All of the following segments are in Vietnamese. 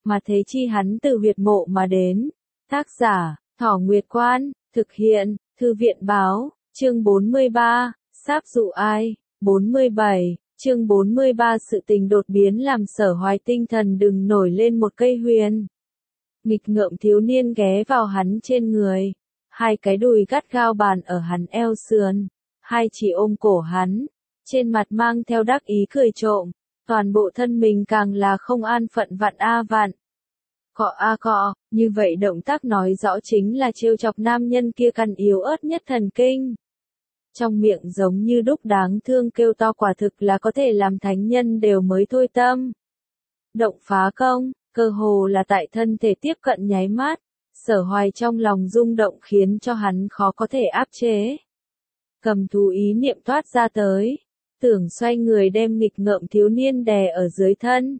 mà thế chi hắn từ huyệt mộ mà đến. Tác giả, Thỏ Nguyệt Quan, thực hiện, Thư viện báo, chương 43, sáp dụ ai, 47, chương 43 sự tình đột biến làm Sở Hoài tinh thần đừng nổi lên một cây huyền. Nghịch ngợm thiếu niên ghé vào hắn trên người, hai cái đùi gắt gao bàn ở hắn eo sườn, hai chỉ ôm cổ hắn, trên mặt mang theo đắc ý cười trộm, toàn bộ thân mình càng là không an phận vặn a vặn. Cọ a cọ, như vậy động tác nói rõ chính là trêu chọc nam nhân kia căn yếu ớt nhất thần kinh. Trong miệng giống như đúc đáng thương kêu to quả thực là có thể làm thánh nhân đều mới thôi tâm. Động phá công, cơ hồ là tại thân thể tiếp cận nháy mắt, Sở Hoài trong lòng rung động khiến cho hắn khó có thể áp chế. Cầm thú ý niệm toát ra tới, tưởng xoay người đem nghịch ngợm thiếu niên đè ở dưới thân.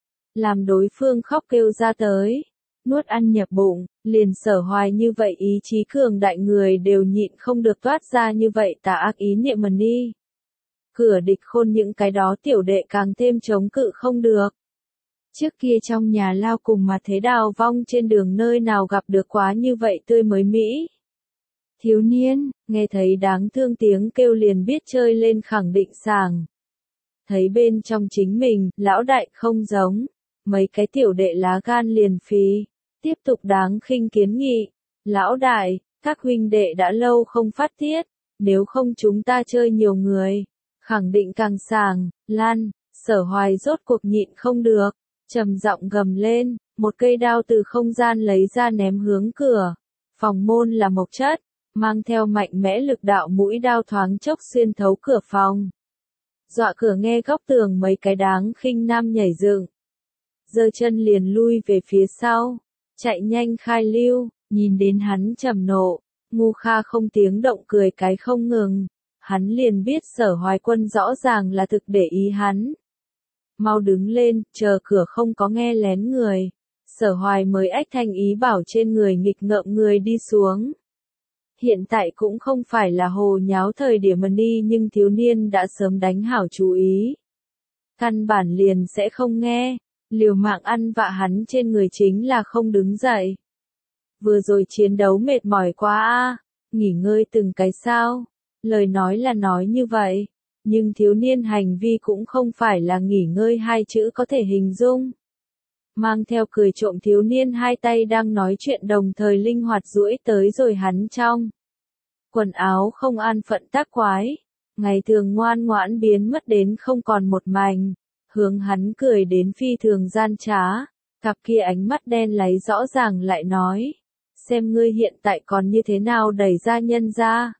Làm đối phương khóc kêu ra tới, nuốt ăn nhập bụng, liền Sở Hoài như vậy ý chí cường đại người đều nhịn không được toát ra như vậy tà ác ý niệm mần đi. Cửa địch khôn những cái đó tiểu đệ càng thêm chống cự không được. Trước kia trong nhà lao cùng mà thế đào vong trên đường nơi nào gặp được quá như vậy tươi mới mỹ. Thiếu niên, nghe thấy đáng thương tiếng kêu liền biết chơi lên khẳng định sàng. Thấy bên trong chính mình, lão đại không giống, mấy cái tiểu đệ lá gan liền phí, tiếp tục đáng khinh kiến nghị. Lão đại, các huynh đệ đã lâu không phát tiết, nếu không chúng ta chơi nhiều người, khẳng định càng sàng, lan, Sở Hoài rốt cuộc nhịn không được, trầm giọng gầm lên, một cây đao từ không gian lấy ra ném hướng cửa. Phòng môn là mộc chất, mang theo mạnh mẽ lực đạo mũi đao thoáng chốc xuyên thấu cửa phòng. Dọa cửa nghe góc tường mấy cái đáng khinh nam nhảy dựng, giơ chân liền lui về phía sau, chạy nhanh khai lưu, nhìn đến hắn trầm nộ, Ngu Kha không tiếng động cười cái không ngừng, hắn liền biết Sở Hoài quân rõ ràng là thực để ý hắn. Mau đứng lên, chờ cửa không có nghe lén người. Sở Hoài mới ách thanh ý bảo trên người nghịch ngợm người đi xuống. Hiện tại cũng không phải là hồ nháo thời điểm mần đi nhưng thiếu niên đã sớm đánh hảo chú ý. Căn bản liền sẽ không nghe, liều mạng ăn vạ hắn trên người chính là không đứng dậy. Vừa rồi chiến đấu mệt mỏi quá a, nghỉ ngơi từng cái sao, lời nói là nói như vậy. Nhưng thiếu niên hành vi cũng không phải là nghỉ ngơi hai chữ có thể hình dung. Mang theo cười trộm thiếu niên hai tay đang nói chuyện đồng thời linh hoạt duỗi tới rồi hắn trong. Quần áo không an phận tác quái, ngày thường ngoan ngoãn biến mất đến không còn một mảnh, hướng hắn cười đến phi thường gian trá, cặp kia ánh mắt đen láy rõ ràng lại nói, xem ngươi hiện tại còn như thế nào đẩy ra nhân ra.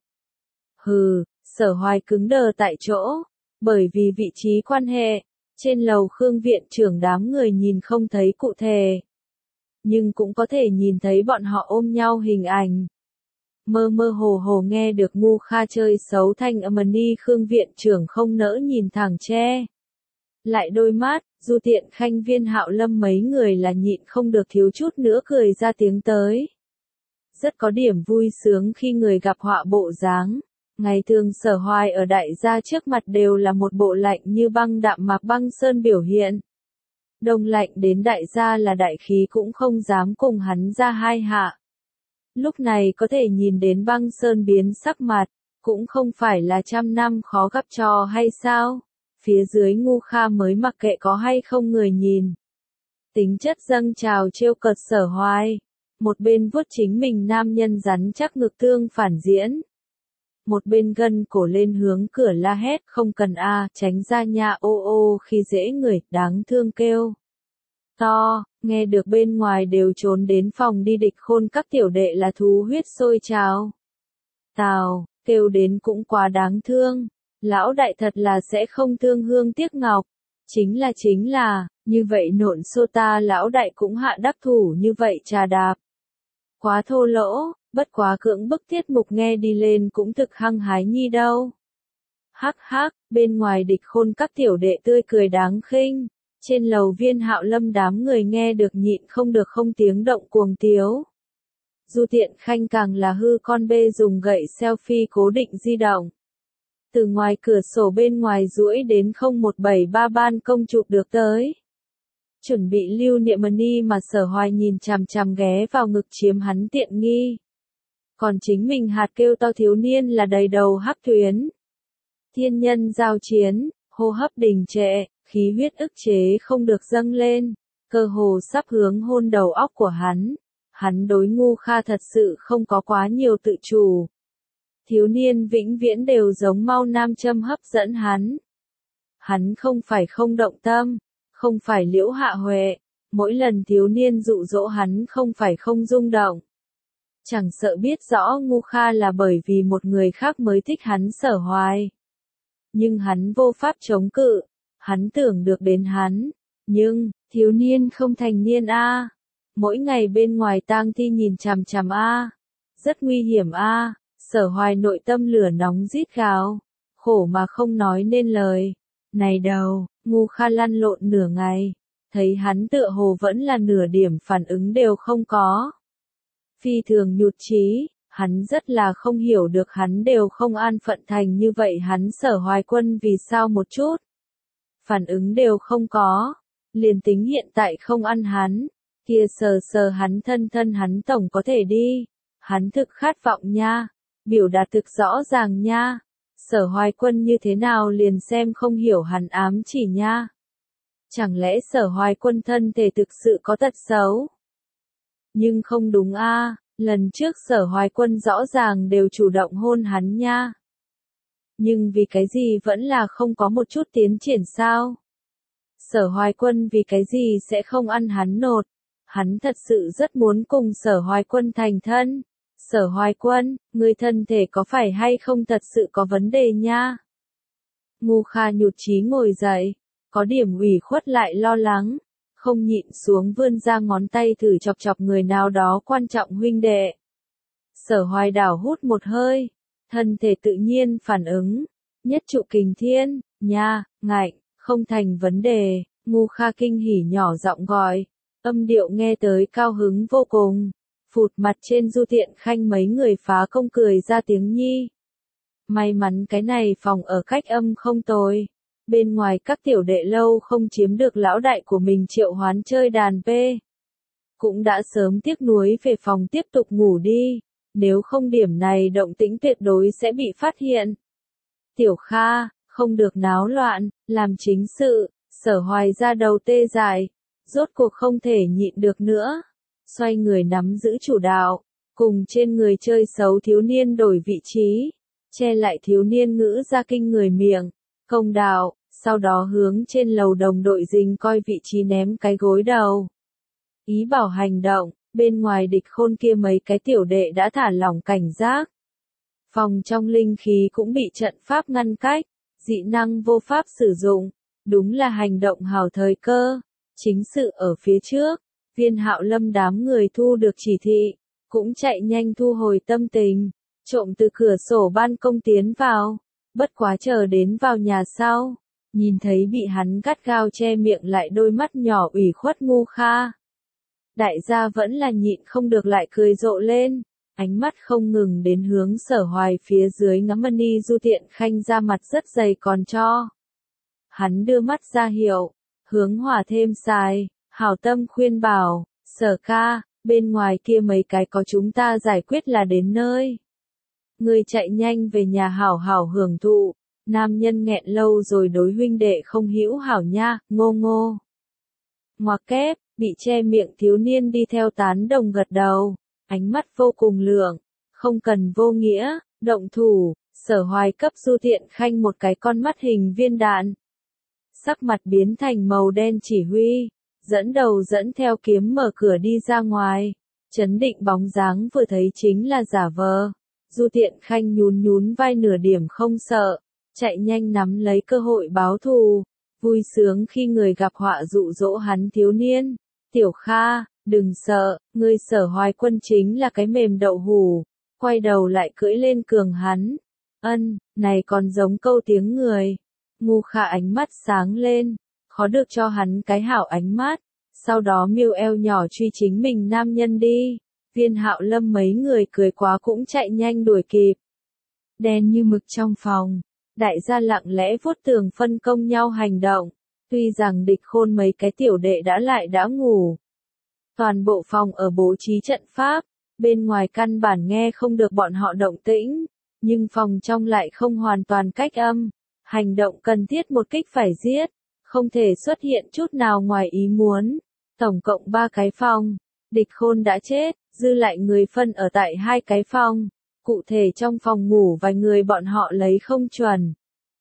Hừ. Sở Hoài cứng đờ tại chỗ, bởi vì vị trí quan hệ, trên lầu Khương viện trưởng đám người nhìn không thấy cụ thể. Nhưng cũng có thể nhìn thấy bọn họ ôm nhau hình ảnh. Mơ mơ hồ hồ nghe được Ngu Kha chơi xấu thanh âm đi Khương viện trưởng không nỡ nhìn thẳng che. Lại đôi mắt, Du Tiện Khanh Viên Hạo Lâm mấy người là nhịn không được thiếu chút nữa cười ra tiếng tới. Rất có điểm vui sướng khi người gặp họa bộ dáng. Ngày thường Sở Hoài ở đại gia trước mặt đều là một bộ lạnh như băng đạm mạc băng sơn biểu hiện. Đông lạnh đến đại gia là đại khí cũng không dám cùng hắn ra hai hạ. Lúc này có thể nhìn đến băng sơn biến sắc mặt, cũng không phải là trăm năm khó gặp trò hay sao. Phía dưới Ngu Kha mới mặc kệ có hay không người nhìn. Tính chất dâng trào trêu cợt Sở Hoài. Một bên vuốt chính mình nam nhân rắn chắc ngực tương phản diễn. Một bên gân cổ lên hướng cửa la hét không cần a, tránh ra nha ô ô khi dễ người, đáng thương kêu. To, nghe được bên ngoài đều trốn đến phòng đi địch khôn các tiểu đệ là thú huyết sôi trào. Tào, kêu đến cũng quá đáng thương, lão đại thật là sẽ không thương hương tiếc ngọc. Chính là, như vậy nộn xô ta lão đại cũng hạ đắc thủ như vậy trà đạp. Quá thô lỗ. Bất quá cưỡng bức tiết mục nghe đi lên cũng thực hăng hái nhi đâu. Hắc hắc, bên ngoài địch khôn các tiểu đệ tươi cười đáng khinh, trên lầu Viên Hạo Lâm đám người nghe được nhịn không được không tiếng động cuồng tiếu. Du Tiện Khanh càng là hư con bê dùng gậy selfie cố định di động. Từ ngoài cửa sổ bên ngoài duỗi đến 0173 ban công chụp được tới. chuẩn bị lưu niệm money mà Sở Hoài nhìn chằm chằm ghé vào ngực chiếm hắn tiện nghi. Còn chính mình hạt kêu to thiếu niên là đầy đầu hắc tuyến. Thiên nhân giao chiến, hô hấp đình trệ, khí huyết ức chế không được dâng lên, cơ hồ sắp hướng hôn đầu óc của hắn. Hắn đối Ngu Kha thật sự không có quá nhiều tự chủ. Thiếu niên vĩnh viễn đều giống mau nam châm hấp dẫn hắn. Hắn không phải không động tâm, không phải Liễu Hạ Huệ, mỗi lần thiếu niên dụ dỗ hắn không phải không rung động. Chẳng sợ biết rõ Ngu Kha là bởi vì một người khác mới thích hắn Sở Hoài. Nhưng hắn vô pháp chống cự, hắn tưởng được đến hắn, nhưng, thiếu niên không thành niên a. Mỗi ngày bên ngoài tang thi nhìn chằm chằm a, rất nguy hiểm a. Sở Hoài nội tâm lửa nóng rít gào, khổ mà không nói nên lời. Này đầu, Ngu Kha lăn lộn nửa ngày, thấy hắn tựa hồ vẫn là nửa điểm phản ứng đều không có. Phi thường nhụt chí, hắn rất là không hiểu được hắn đều không an phận thành như vậy hắn Sở Hoài Quân vì sao một chút phản ứng đều không có, liền tính hiện tại không ăn hắn, kia sờ sờ hắn thân hắn tổng có thể đi, hắn thực khát vọng nha, biểu đạt thực rõ ràng nha, Sở Hoài Quân như thế nào liền xem không hiểu hắn ám chỉ nha. Chẳng lẽ Sở Hoài Quân thân thể thực sự có tật xấu? Nhưng không đúng a, lần trước Sở Hoài Quân rõ ràng đều chủ động hôn hắn nha. Nhưng vì cái gì vẫn là không có một chút tiến triển sao? Sở Hoài Quân vì cái gì sẽ không ăn hắn nột? Hắn thật sự rất muốn cùng Sở Hoài Quân thành thân. Sở Hoài Quân, người thân thể có phải hay không thật sự có vấn đề nha? Ngu Kha nhụt chí ngồi dậy, có điểm ủy khuất lại lo lắng, không nhịn xuống vươn ra ngón tay thử chọc chọc người nào đó quan trọng huynh đệ. Sở Hoài đảo hút một hơi, thân thể tự nhiên phản ứng, nhất trụ kình thiên, nha, ngạnh, không thành vấn đề, Ngu Kha kinh hỉ nhỏ giọng gọi, âm điệu nghe tới cao hứng vô cùng, phụt mặt trên Du Tiện Khanh mấy người phá công cười ra tiếng nhi. May mắn cái này phòng ở cách âm không tồi, bên ngoài các tiểu đệ lâu không chiếm được lão đại của mình triệu hoán chơi đàn p. Cũng đã sớm tiếc nuối về phòng tiếp tục ngủ đi, nếu không điểm này động tĩnh tuyệt đối sẽ bị phát hiện. Tiểu Kha, không được náo loạn, làm chính sự, Sở Hoài ra đầu tê dại, rốt cuộc không thể nhịn được nữa. Xoay người nắm giữ chủ đạo, cùng trên người chơi xấu thiếu niên đổi vị trí, che lại thiếu niên ngữ ra kinh người miệng, công đạo, sau đó hướng trên lầu đồng đội dình coi vị trí ném cái gối đầu. Ý bảo hành động, bên ngoài địch khôn kia mấy cái tiểu đệ đã thả lỏng cảnh giác. Phòng trong linh khí cũng bị trận pháp ngăn cách, dị năng vô pháp sử dụng, đúng là hành động hào thời cơ. Chính sự ở phía trước, Viên Hạo Lâm đám người thu được chỉ thị, cũng chạy nhanh thu hồi tâm tình, trộm từ cửa sổ ban công tiến vào, bất quá chờ đến vào nhà sau, nhìn thấy bị hắn gắt gao che miệng lại đôi mắt nhỏ ủy khuất Ngu Kha. Đại gia vẫn là nhịn không được lại cười rộ lên, ánh mắt không ngừng đến hướng Sở Hoài phía dưới ngắm money Du Tiện Khanh ra mặt rất dày còn cho. Hắn đưa mắt ra hiệu, hướng hòa thêm xài, hảo tâm khuyên bảo, Sở ca, bên ngoài kia mấy cái có chúng ta giải quyết là đến nơi. Người chạy nhanh về nhà hảo hảo hưởng thụ, nam nhân nghẹn lâu rồi đối huynh đệ không hữu hảo nha, ngô ngô. Ngoặc kép, bị che miệng thiếu niên đi theo tán đồng gật đầu, ánh mắt vô cùng lượng, không cần vô nghĩa, động thủ, Sở Hoài cấp Du Tiện Khanh một cái con mắt hình viên đạn. Sắc mặt biến thành màu đen chỉ huy, dẫn đầu dẫn theo kiếm mở cửa đi ra ngoài, chấn định bóng dáng vừa thấy chính là giả vờ. Du Tiện Khanh nhún nhún vai nửa điểm không sợ, chạy nhanh nắm lấy cơ hội báo thù, vui sướng khi người gặp họa dụ dỗ hắn thiếu niên. Tiểu Kha, đừng sợ, ngươi Sở Hoài Quân chính là cái mềm đậu hủ, quay đầu lại cưỡi lên cường hắn. Này còn giống câu tiếng người. Ngu Kha ánh mắt sáng lên, khó được cho hắn cái hảo ánh mắt, sau đó miêu eo nhỏ truy chính mình nam nhân đi. Viên Hạo Lâm mấy người cười quá cũng chạy nhanh đuổi kịp. Đen như mực trong phòng, đại gia lặng lẽ vuốt tường phân công nhau hành động. Tuy rằng Địch Khôn mấy cái tiểu đệ đã ngủ. Toàn bộ phòng ở bố trí trận pháp, bên ngoài căn bản nghe không được bọn họ động tĩnh, nhưng phòng trong lại không hoàn toàn cách âm. Hành động cần thiết một kích phải giết, không thể xuất hiện chút nào ngoài ý muốn. Tổng cộng 3 cái phòng, Địch Khôn đã chết, dư lại người phân ở tại 2 cái phòng. Cụ thể trong phòng ngủ vài người bọn họ lấy không chuẩn.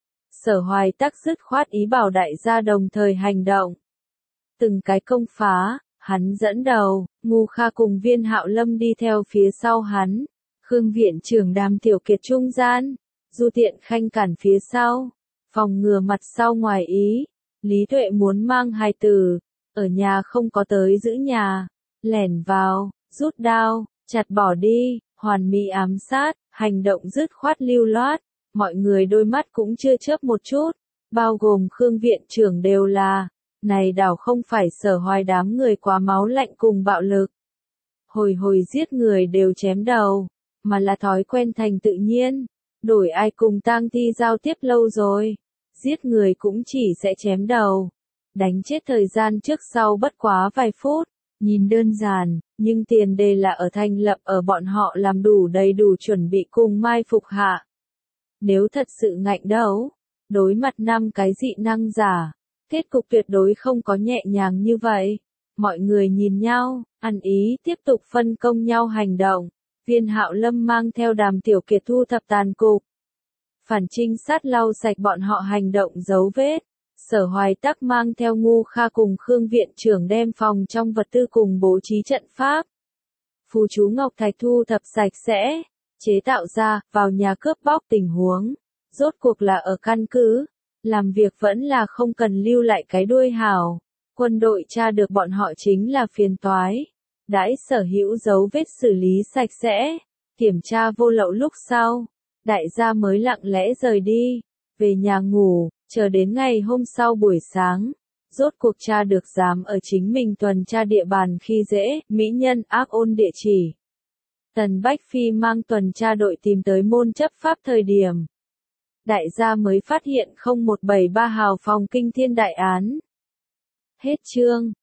Sở Hoài Tắc dứt khoát ý bảo đại gia đồng thời hành động. Từng cái công phá, hắn dẫn đầu, Ngu Kha cùng Viên Hạo Lâm đi theo phía sau hắn. Khương viện trưởng Đàm Tiểu Kiệt trung gian, Du Tiện Khanh cản phía sau, phòng ngừa mặt sau ngoài ý. Lý Tuệ muốn mang hài tử, ở nhà không có tới giữ nhà, lẻn vào, rút đao, chặt bỏ đi, hoàn mỹ ám sát, hành động dứt khoát lưu loát, mọi người đôi mắt cũng chưa chớp một chút, bao gồm Khương viện trưởng đều là, này đảo không phải Sở Hoài đám người quá máu lạnh cùng bạo lực. Hồi hồi giết người đều chém đầu, mà là thói quen thành tự nhiên, đổi ai cùng tang thi giao tiếp lâu rồi, giết người cũng chỉ sẽ chém đầu. Đánh chết thời gian trước sau bất quá vài phút, nhìn đơn giản, nhưng tiền đề là ở thành lập ở bọn họ làm đủ đầy đủ chuẩn bị cùng mai phục hạ. Nếu thật sự ngạnh đấu, đối mặt 5 cái dị năng giả, kết cục tuyệt đối không có nhẹ nhàng như vậy. Mọi người nhìn nhau, ăn ý tiếp tục phân công nhau hành động. Viên Hạo Lâm mang theo Đàm Tiểu Kiệt thu thập tàn cục. Phản trinh sát lau sạch bọn họ hành động dấu vết. Sở Hoài Tắc mang theo Ngu Kha cùng Khương viện trưởng đem phòng trong vật tư cùng bố trí trận pháp. Phù chú Ngọc Thạch thu thập sạch sẽ, chế tạo ra, vào nhà cướp bóc tình huống. Rốt cuộc là ở căn cứ, làm việc vẫn là không cần lưu lại cái đuôi hào. Quân đội tra được bọn họ chính là phiền toái. Đãi sở hữu dấu vết xử lý sạch sẽ, kiểm tra vô lậu lúc sau. Đại gia mới lặng lẽ rời đi, về nhà ngủ, chờ đến ngày hôm sau buổi sáng. Rốt cuộc tra được dám ở chính mình tuần tra địa bàn khi dễ, mỹ nhân ác ôn địa chỉ. Tần Bách Phi mang tuần tra đội tìm tới môn chấp pháp thời điểm. Đại gia mới phát hiện 0173 hào phòng kinh thiên đại án. Hết chương.